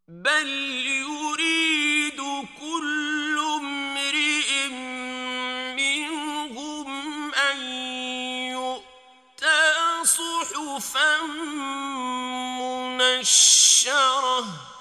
بل يريد كل امرئ منهم أن يؤتى صحفا منشرة